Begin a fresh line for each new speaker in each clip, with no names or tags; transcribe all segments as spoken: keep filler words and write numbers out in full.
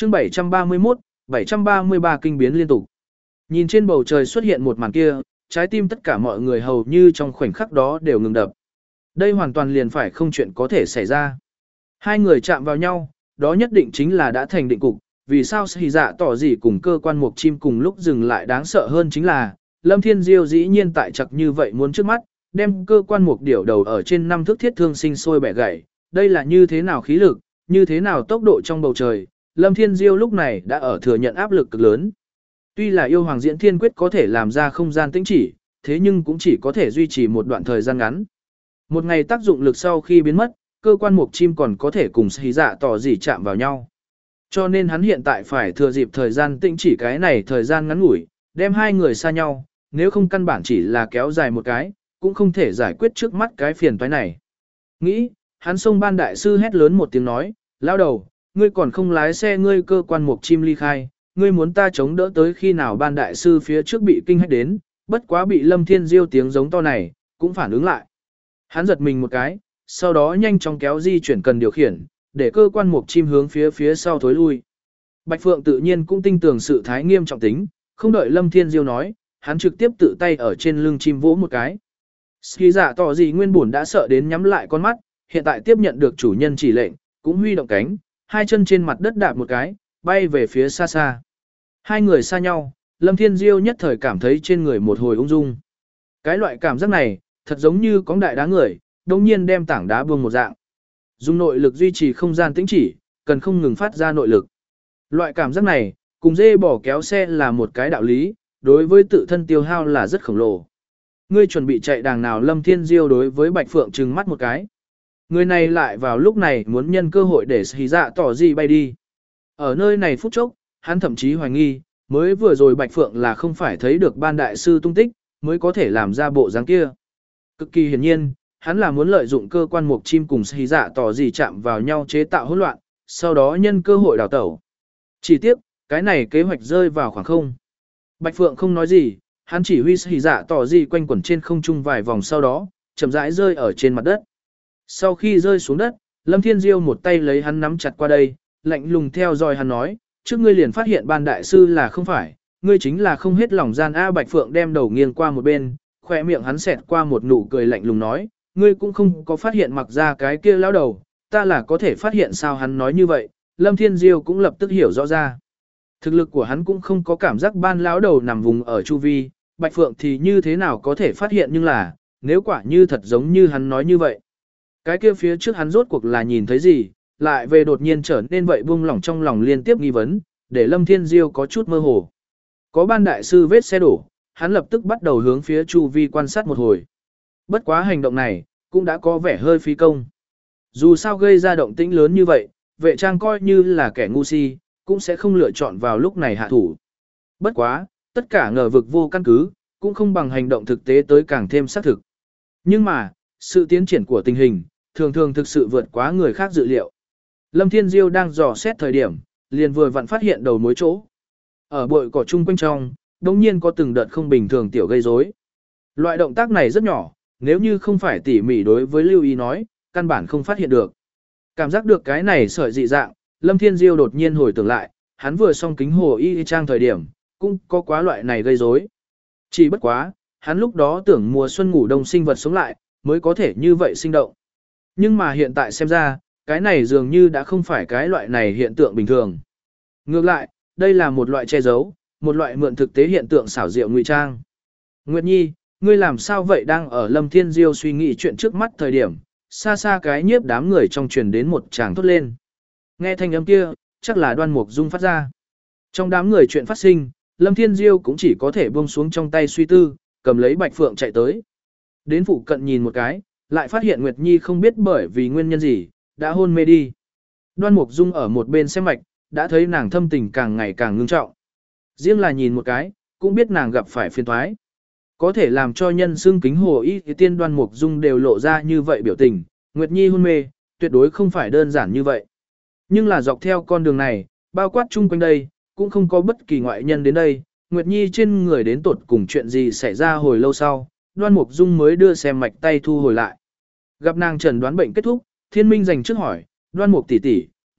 chương bảy trăm ba mươi mốt, bảy trăm ba mươi ba kinh biến liên tục. Nhìn trên bầu trời xuất hiện một màn kia, trái tim tất cả mọi người hầu như trong khoảnh khắc đó đều ngừng đập. Đây hoàn toàn liền phải không chuyện có thể xảy ra. Hai người chạm vào nhau, đó nhất định chính là đã thành định cục. Vì sao Sĩ Dạ tỏ gì cùng cơ quan mục chim cùng lúc dừng lại đáng sợ hơn chính là, Lâm Thiên Diêu dĩ nhiên tại chặt như vậy muốn trước mắt, đem cơ quan mục điểu đầu ở trên năm thước thiết thương sinh sôi bẻ gãy. Đây là như thế nào khí lực, như thế nào tốc độ trong bầu trời, Lâm Thiên Diêu lúc này đã ở thừa nhận áp lực cực lớn. Tuy là yêu hoàng diễn thiên quyết có thể làm ra không gian tĩnh chỉ, thế nhưng cũng chỉ có thể duy trì một đoạn thời gian ngắn. Một ngày tác dụng lực sau khi biến mất, cơ quan mục chim còn có thể cùng Sĩ Dạ tỏ gì chạm vào nhau. Cho nên hắn hiện tại phải thừa dịp thời gian tĩnh chỉ cái này thời gian ngắn ngủi, đem hai người xa nhau, nếu không căn bản chỉ là kéo dài một cái, cũng không thể giải quyết trước mắt cái phiền toái này. Nghĩ, hắn xông ban đại sư hét lớn một tiếng nói, lao đầu, ngươi còn không lái xe ngươi cơ quan mục chim ly khai, ngươi muốn ta chống đỡ tới khi nào ban đại sư phía trước bị kinh hách đến, bất quá bị Lâm Thiên Diêu tiếng giống to này, cũng phản ứng lại. Hắn giật mình một cái, sau đó nhanh chóng kéo di chuyển cần điều khiển, để cơ quan mục chim hướng phía phía sau thối lui. Bạch Phượng tự nhiên cũng tin tưởng sự thái nghiêm trọng tính, không đợi Lâm Thiên Diêu nói, hắn trực tiếp tự tay ở trên lưng chim vỗ một cái. Ski Dạ tỏ gì nguyên bổn đã sợ đến nhắm lại con mắt, hiện tại tiếp nhận được chủ nhân chỉ lệnh, cũng huy động cánh, hai chân trên mặt đất đạp một cái, bay về phía xa xa. Hai người xa nhau, Lâm Thiên Diêu nhất thời cảm thấy trên người một hồi ung dung. Cái loại cảm giác này, thật giống như có đại đá người, đồng nhiên đem tảng đá buông một dạng. Dùng nội lực duy trì không gian tĩnh chỉ, cần không ngừng phát ra nội lực. Loại cảm giác này, cùng dê bỏ kéo xe là một cái đạo lý, đối với tự thân tiêu hao là rất khổng lồ. Ngươi chuẩn bị chạy đàng nào? Lâm Thiên Diêu đối với Bạch Phượng trừng mắt một cái. Người này lại vào lúc này muốn nhân cơ hội để Sĩ Dạ tỏ gì bay đi. Ở nơi này phút chốc, hắn thậm chí hoài nghi, mới vừa rồi Bạch Phượng là không phải thấy được ban đại sư tung tích, mới có thể làm ra bộ dáng kia. Cực kỳ hiển nhiên, hắn là muốn lợi dụng cơ quan mục chim cùng Sĩ Dạ tỏ gì chạm vào nhau chế tạo hỗn loạn, sau đó nhân cơ hội đào tẩu. Chỉ tiếc, cái này kế hoạch rơi vào khoảng không. Bạch Phượng không nói gì, hắn chỉ huy Sĩ Dạ tỏ gì quanh quẩn trên không trung vài vòng, sau đó chậm rãi rơi ở trên mặt đất. Sau khi rơi xuống đất, Lâm Thiên Diêu một tay lấy hắn nắm chặt qua đây, lạnh lùng theo dõi hắn nói, trước ngươi liền phát hiện ban đại sư là không phải, ngươi chính là không hết lòng gian. A Bạch Phượng đem đầu nghiêng qua một bên, khỏe miệng hắn xẹt qua một nụ cười lạnh lùng nói, ngươi cũng không có phát hiện mặc ra cái kia lão đầu, ta là có thể phát hiện sao? Hắn nói như vậy, Lâm Thiên Diêu cũng lập tức hiểu rõ ra. Thực lực của hắn cũng không có cảm giác ban lão đầu nằm vùng ở chu vi, Bạch Phượng thì như thế nào có thể phát hiện, nhưng là, nếu quả như thật giống như hắn nói như vậy. Cái kia phía trước hắn rốt cuộc là nhìn thấy gì, lại về đột nhiên trở nên vậy buông lỏng trong lòng liên tiếp nghi vấn, để Lâm Thiên Diêu có chút mơ hồ. Có ban đại sư vết xe đổ, hắn lập tức bắt đầu hướng phía chu vi quan sát một hồi. Bất quá hành động này, cũng đã có vẻ hơi phí công. Dù sao gây ra động tĩnh lớn như vậy, vệ trang coi như là kẻ ngu si, cũng sẽ không lựa chọn vào lúc này hạ thủ. Bất quá, tất cả ngờ vực vô căn cứ, cũng không bằng hành động thực tế tới càng thêm xác thực. Nhưng mà, sự tiến triển của tình hình, thường thường thực sự vượt quá người khác dự liệu. Lâm Thiên Diêu đang dò xét thời điểm, liền vừa vặn phát hiện đầu mối chỗ. Ở bụi cỏ chung quanh trong, đột nhiên có từng đợt không bình thường tiểu gây rối. Loại động tác này rất nhỏ, nếu như không phải tỉ mỉ đối với lưu ý nói, căn bản không phát hiện được. Cảm giác được cái này sợi dị dạng, Lâm Thiên Diêu đột nhiên hồi tưởng lại, hắn vừa xong kính hồ y trang thời điểm, cũng có quá loại này gây rối. Chỉ bất quá, hắn lúc đó tưởng mùa xuân ngủ đông sinh vật sống lại, mới có thể như vậy sinh động. Nhưng mà hiện tại xem ra, cái này dường như đã không phải cái loại này hiện tượng bình thường. Ngược lại, đây là một loại che giấu, một loại mượn thực tế hiện tượng xảo diệu ngụy trang. Nguyệt Nhi, ngươi làm sao vậy? Đang ở Lâm Thiên Diêu suy nghĩ chuyện trước mắt thời điểm, xa xa cái nhiếp đám người trong truyền đến một tràng thốt lên. Nghe thanh âm kia, chắc là Đoan Mục Dung phát ra. Trong đám người chuyện phát sinh, Lâm Thiên Diêu cũng chỉ có thể buông xuống trong tay suy tư, cầm lấy Bạch Phượng chạy tới. Đến phụ cận nhìn một cái, lại phát hiện Nguyệt Nhi không biết bởi vì nguyên nhân gì, đã hôn mê đi. Đoan Mục Dung ở một bên xem mạch, đã thấy nàng thâm tình càng ngày càng ngưng trọng. Riêng là nhìn một cái, cũng biết nàng gặp phải phiền toái. Có thể làm cho nhân xưng kính hồ y thì tiên Đoan Mục Dung đều lộ ra như vậy biểu tình, Nguyệt Nhi hôn mê, tuyệt đối không phải đơn giản như vậy. Nhưng là dọc theo con đường này, bao quát chung quanh đây, cũng không có bất kỳ ngoại nhân đến đây, Nguyệt Nhi trên người đến tột cùng chuyện gì xảy ra hồi lâu sau, Đoan Mục Dung mới đưa xem mạch tay thu hồi lại. Gặp nàng chẩn đoán bệnh kết thúc, Thiên Minh dành trước hỏi, Đoan Mục tỷ tỷ,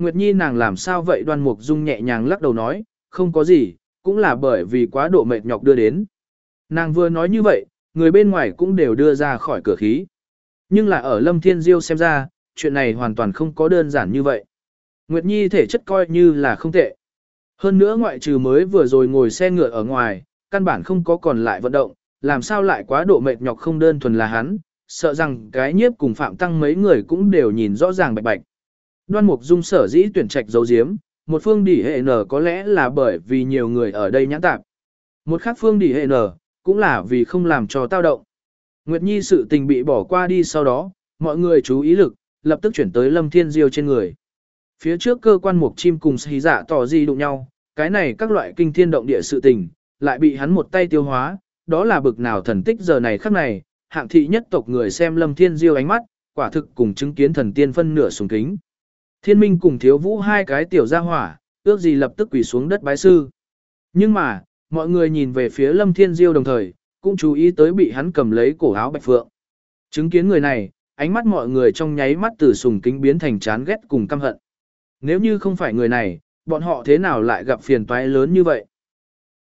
Nguyệt Nhi nàng làm sao vậy? Đoan Mục Dung nhẹ nhàng lắc đầu nói, không có gì, cũng là bởi vì quá độ mệt nhọc đưa đến. Nàng vừa nói như vậy, người bên ngoài cũng đều đưa ra khỏi cửa khí. Nhưng là ở Lâm Thiên Diêu xem ra, chuyện này hoàn toàn không có đơn giản như vậy. Nguyệt Nhi thể chất coi như là không tệ. Hơn nữa ngoại trừ mới vừa rồi ngồi xe ngựa ở ngoài, căn bản không có còn lại vận động, làm sao lại quá độ mệt nhọc không đơn thuần là hắn, sợ rằng cái nhiếp cùng Phạm Tăng mấy người cũng đều nhìn rõ ràng bạch bạch. Đoan Mục Dung sở dĩ tuyển trạch giấu giếm, một phương đỉ hệ nở có lẽ là bởi vì nhiều người ở đây nhãn tạp. Một khác phương đỉ hệ nở, cũng là vì không làm cho tao động. Nguyệt Nhi sự tình bị bỏ qua đi sau đó, mọi người chú ý lực, lập tức chuyển tới Lâm Thiên Diêu trên người. Phía trước cơ quan mục chim cùng xí dạ tỏ gì đụng nhau, cái này các loại kinh thiên động địa sự tình, lại bị hắn một tay tiêu hóa, đó là bực nào thần tích giờ này khắc này, hạng thị nhất tộc người xem Lâm Thiên Diêu ánh mắt, quả thực cùng chứng kiến thần tiên phân nửa sùng kính. Thiên Minh cùng Thiếu Vũ hai cái tiểu gia hỏa, ước gì lập tức quỳ xuống đất bái sư. Nhưng mà, mọi người nhìn về phía Lâm Thiên Diêu đồng thời, cũng chú ý tới bị hắn cầm lấy cổ áo Bạch Phượng. Chứng kiến người này, ánh mắt mọi người trong nháy mắt từ sùng kính biến thành chán ghét cùng căm hận. Nếu như không phải người này, bọn họ thế nào lại gặp phiền toái lớn như vậy?